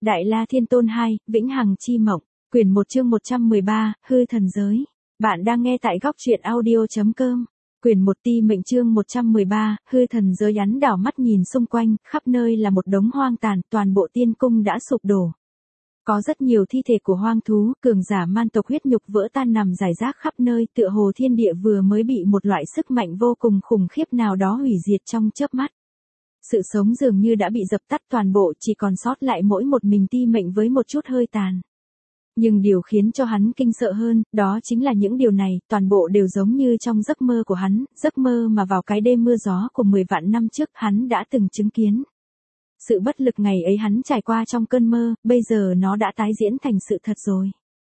Đại La Thiên Tôn 2, Vĩnh Hằng Chi Mộng, quyển 1 chương 113, Hư Thần Giới. Bạn đang nghe tại góc truyện audio.com. Quyển 1 Ti Mệnh chương 113, Hư Thần Giới. Hắn đảo mắt nhìn xung quanh, khắp nơi là một đống hoang tàn, toàn bộ tiên cung đã sụp đổ. Có rất nhiều thi thể của hoang thú, cường giả man tộc huyết nhục vỡ tan nằm rải rác khắp nơi, tựa hồ thiên địa vừa mới bị một loại sức mạnh vô cùng khủng khiếp nào đó hủy diệt trong chớp mắt. Sự sống dường như đã bị dập tắt toàn bộ, chỉ còn sót lại mỗi một mình Ti Mệnh với một chút hơi tàn. Nhưng điều khiến cho hắn kinh sợ hơn, đó chính là những điều này, toàn bộ đều giống như trong giấc mơ của hắn, giấc mơ mà vào cái đêm mưa gió của 10 vạn năm trước hắn đã từng chứng kiến. Sự bất lực ngày ấy hắn trải qua trong cơn mơ, bây giờ nó đã tái diễn thành sự thật rồi.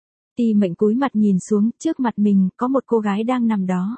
Ti Mệnh cúi mặt nhìn xuống, trước mặt mình có một cô gái đang nằm đó.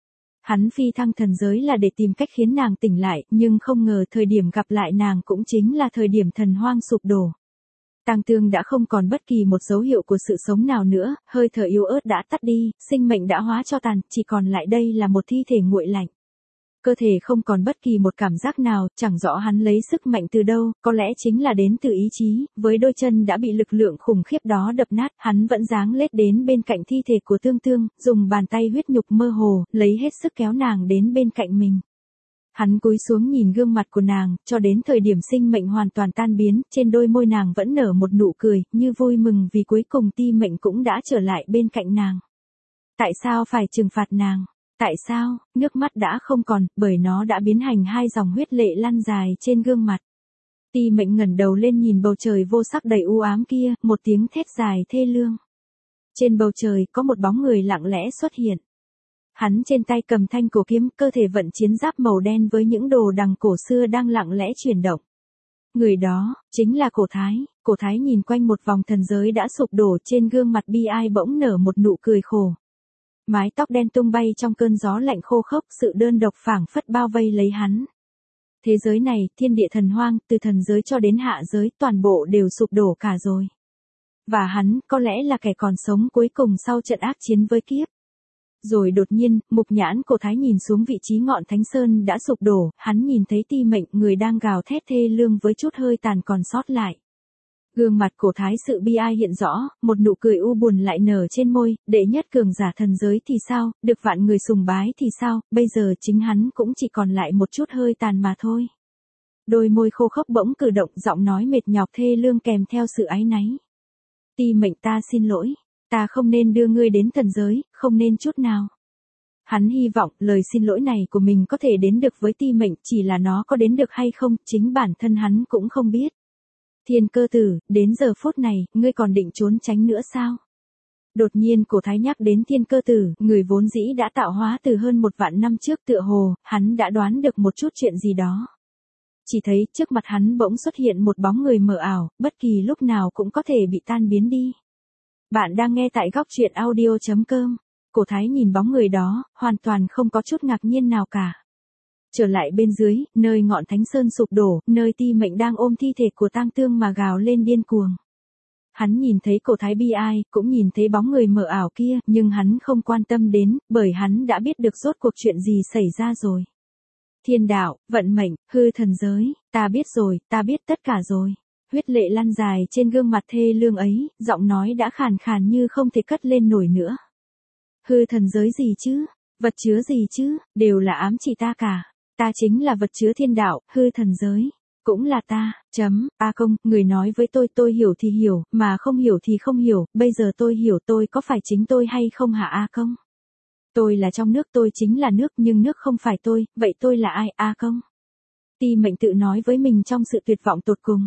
Hắn phi thăng thần giới là để tìm cách khiến nàng tỉnh lại, nhưng không ngờ thời điểm gặp lại nàng cũng chính là thời điểm thần hoang sụp đổ. Tang Tương đã không còn bất kỳ một dấu hiệu của sự sống nào nữa, hơi thở yếu ớt đã tắt đi, sinh mệnh đã hóa cho tàn, chỉ còn lại đây là một thi thể nguội lạnh. Cơ thể không còn bất kỳ một cảm giác nào, chẳng rõ hắn lấy sức mạnh từ đâu, có lẽ chính là đến từ ý chí, với đôi chân đã bị lực lượng khủng khiếp đó đập nát, hắn vẫn dáng lết đến bên cạnh thi thể của Tương Tương, dùng bàn tay huyết nhục mơ hồ, lấy hết sức kéo nàng đến bên cạnh mình. Hắn cúi xuống nhìn gương mặt của nàng, cho đến thời điểm sinh mệnh hoàn toàn tan biến, trên đôi môi nàng vẫn nở một nụ cười, như vui mừng vì cuối cùng Ti Mệnh cũng đã trở lại bên cạnh nàng. Tại sao phải trừng phạt nàng? Tại sao? Nước mắt đã không còn, bởi nó đã biến thành hai dòng huyết lệ lăn dài trên gương mặt. Ti Mệnh ngẩng đầu lên nhìn bầu trời vô sắc đầy u ám kia, một tiếng thét dài thê lương. Trên bầu trời có một bóng người lặng lẽ xuất hiện. Hắn trên tay cầm thanh cổ kiếm, cơ thể vận chiến giáp màu đen với những đồ đằng cổ xưa đang lặng lẽ chuyển động. Người đó, chính là Cổ Thái. Cổ Thái nhìn quanh một vòng thần giới đã sụp đổ, trên gương mặt bi ai bỗng nở một nụ cười khổ. Mái tóc đen tung bay trong cơn gió lạnh khô khốc, sự đơn độc phảng phất bao vây lấy hắn. Thế giới này, thiên địa thần hoang, từ thần giới cho đến hạ giới, toàn bộ đều sụp đổ cả rồi. Và hắn, có lẽ là kẻ còn sống cuối cùng sau trận ác chiến với kiếp. Rồi đột nhiên, mục nhãn Cổ Thái nhìn xuống vị trí ngọn Thánh Sơn đã sụp đổ, hắn nhìn thấy Ti Mệnh, người đang gào thét thê lương với chút hơi tàn còn sót lại. Gương mặt Cổ Thái sự bi ai hiện rõ, một nụ cười u buồn lại nở trên môi, đệ nhất cường giả thần giới thì sao, được vạn người sùng bái thì sao, bây giờ chính hắn cũng chỉ còn lại một chút hơi tàn mà thôi. Đôi môi khô khốc bỗng cử động, giọng nói mệt nhọc thê lương kèm theo sự áy náy. Ti Mệnh, ta xin lỗi. Ta không nên đưa ngươi đến thần giới, không nên chút nào. Hắn hy vọng lời xin lỗi này của mình có thể đến được với Ti Mệnh, chỉ là nó có đến được hay không, chính bản thân hắn cũng không biết. Thiên Cơ Tử, đến giờ phút này, ngươi còn định trốn tránh nữa sao? Đột nhiên Cổ Thái nhắc đến Thiên Cơ Tử, người vốn dĩ đã tạo hóa từ hơn 1 vạn năm trước, tựa hồ, hắn đã đoán được một chút chuyện gì đó. Chỉ thấy, trước mặt hắn bỗng xuất hiện một bóng người mờ ảo, bất kỳ lúc nào cũng có thể bị tan biến đi. Bạn đang nghe tại góc truyện audio.com. Cổ Thái nhìn bóng người đó, hoàn toàn không có chút ngạc nhiên nào cả. Trở lại bên dưới, nơi ngọn Thánh Sơn sụp đổ, nơi Ti Mệnh đang ôm thi thể của Tang Tương mà gào lên điên cuồng. Hắn nhìn thấy Cổ Thái bi ai, cũng nhìn thấy bóng người mờ ảo kia, nhưng hắn không quan tâm đến, bởi hắn đã biết được rốt cuộc chuyện gì xảy ra rồi. Thiên đạo, vận mệnh, hư thần giới, ta biết rồi, ta biết tất cả rồi. Huyết lệ lăn dài trên gương mặt thê lương ấy, giọng nói đã khàn khàn như không thể cất lên nổi nữa. Hư thần giới gì chứ? Vật chứa gì chứ? Đều là ám chỉ ta cả. Ta chính là vật chứa thiên đạo, hư thần giới. Cũng là ta, A Công, người nói với tôi hiểu thì hiểu, mà không hiểu thì không hiểu, bây giờ tôi hiểu tôi có phải chính tôi hay không hả A Công? Tôi là trong nước, tôi chính là nước, nhưng nước không phải tôi, vậy tôi là ai, A Công? Ti Mệnh tự nói với mình trong sự tuyệt vọng tột cùng.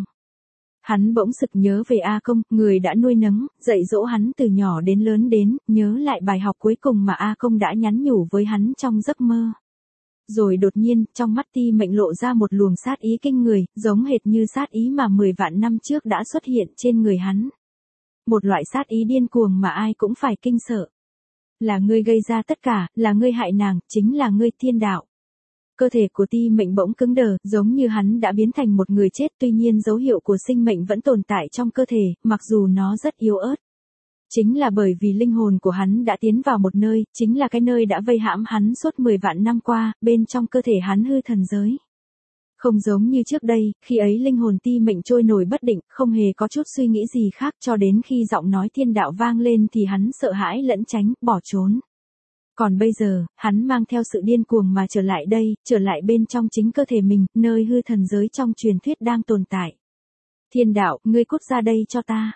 Hắn bỗng sực nhớ về A Công, người đã nuôi nấng, dạy dỗ hắn từ nhỏ đến lớn đến, nhớ lại bài học cuối cùng mà A Công đã nhắn nhủ với hắn trong giấc mơ. Rồi đột nhiên, trong mắt Ti Mệnh lộ ra một luồng sát ý kinh người, giống hệt như sát ý mà 10 vạn năm trước đã xuất hiện trên người hắn. Một loại sát ý điên cuồng mà ai cũng phải kinh sợ. Là ngươi gây ra tất cả, là ngươi hại nàng, chính là ngươi thiên đạo. Cơ thể của Ti Mệnh bỗng cứng đờ, giống như hắn đã biến thành một người chết, tuy nhiên dấu hiệu của sinh mệnh vẫn tồn tại trong cơ thể, mặc dù nó rất yếu ớt. Chính là bởi vì linh hồn của hắn đã tiến vào một nơi, chính là cái nơi đã vây hãm hắn suốt 10 vạn năm qua, bên trong cơ thể hắn hư thần giới. Không giống như trước đây, khi ấy linh hồn Ti Mệnh trôi nổi bất định, không hề có chút suy nghĩ gì khác cho đến khi giọng nói thiên đạo vang lên thì hắn sợ hãi lẫn tránh, bỏ trốn. Còn bây giờ, hắn mang theo sự điên cuồng mà trở lại đây, trở lại bên trong chính cơ thể mình, nơi hư thần giới trong truyền thuyết đang tồn tại. Thiên đạo, ngươi cút ra đây cho ta.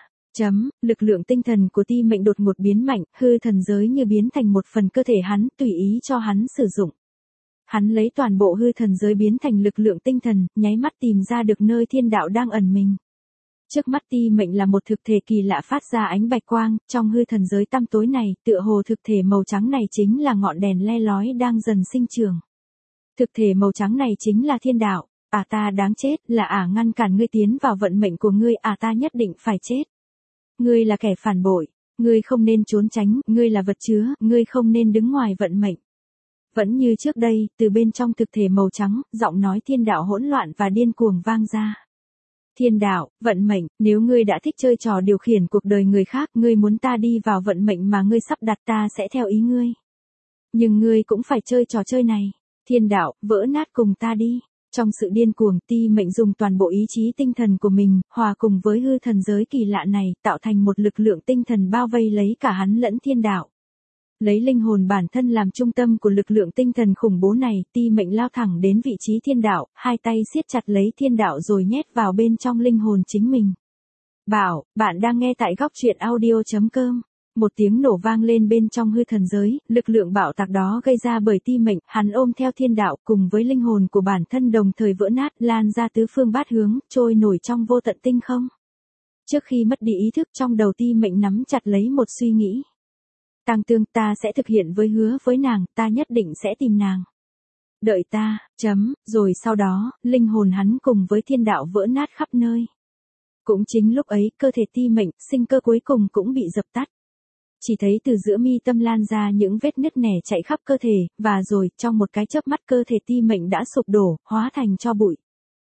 Lực lượng tinh thần của Ti Mệnh đột ngột biến mạnh, hư thần giới như biến thành một phần cơ thể hắn, tùy ý cho hắn sử dụng. Hắn lấy toàn bộ hư thần giới biến thành lực lượng tinh thần, nháy mắt tìm ra được nơi thiên đạo đang ẩn mình. Trước mắt Ti Mệnh là một thực thể kỳ lạ phát ra ánh bạch quang, trong hư thần giới tăm tối này, tựa hồ thực thể màu trắng này chính là ngọn đèn le lói đang dần sinh trưởng. Thực thể màu trắng này chính là thiên đạo, ta đáng chết, là ngăn cản ngươi tiến vào vận mệnh của ngươi, ta nhất định phải chết. Ngươi là kẻ phản bội, ngươi không nên trốn tránh, ngươi là vật chứa, ngươi không nên đứng ngoài vận mệnh. Vẫn như trước đây, từ bên trong thực thể màu trắng, giọng nói thiên đạo hỗn loạn và điên cuồng vang ra. Thiên đạo, vận mệnh, nếu ngươi đã thích chơi trò điều khiển cuộc đời người khác, ngươi muốn ta đi vào vận mệnh mà ngươi sắp đặt, ta sẽ theo ý ngươi. Nhưng ngươi cũng phải chơi trò chơi này. Thiên đạo, vỡ nát cùng ta đi. Trong sự điên cuồng, Ti Mệnh dùng toàn bộ ý chí tinh thần của mình, hòa cùng với hư thần giới kỳ lạ này, tạo thành một lực lượng tinh thần bao vây lấy cả hắn lẫn thiên đạo. Lấy linh hồn bản thân làm trung tâm của lực lượng tinh thần khủng bố này, Ti Mệnh lao thẳng đến vị trí thiên đạo, hai tay siết chặt lấy thiên đạo rồi nhét vào bên trong linh hồn chính mình. Bảo, bạn đang nghe tại góc truyện audio.com. Một tiếng nổ vang lên bên trong hư thần giới, lực lượng bạo tạc đó gây ra bởi Ti Mệnh, hắn ôm theo thiên đạo cùng với linh hồn của bản thân đồng thời vỡ nát, lan ra tứ phương bát hướng, trôi nổi trong vô tận tinh không. Trước khi mất đi ý thức, trong đầu Ti Mệnh nắm chặt lấy một suy nghĩ. Tang Tương, ta sẽ thực hiện hứa với nàng, ta nhất định sẽ tìm nàng. Đợi ta, rồi sau đó, linh hồn hắn cùng với thiên đạo vỡ nát khắp nơi. Cũng chính lúc ấy, cơ thể Ti Mệnh, sinh cơ cuối cùng cũng bị dập tắt. Chỉ thấy từ giữa mi tâm lan ra những vết nứt nẻ chạy khắp cơ thể, và rồi, trong một cái chớp mắt cơ thể Ti Mệnh đã sụp đổ, hóa thành tro bụi.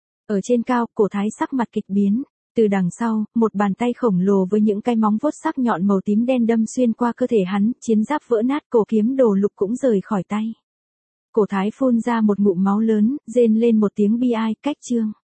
Ở trên cao, Cổ Thái sắc mặt kịch biến. Từ đằng sau, một bàn tay khổng lồ với những cái móng vuốt sắc nhọn màu tím đen đâm xuyên qua cơ thể hắn, chiến giáp vỡ nát, cổ kiếm đồ lục cũng rời khỏi tay. Cổ Thái phun ra một ngụm máu lớn, rên lên một tiếng bi ai, cách chương.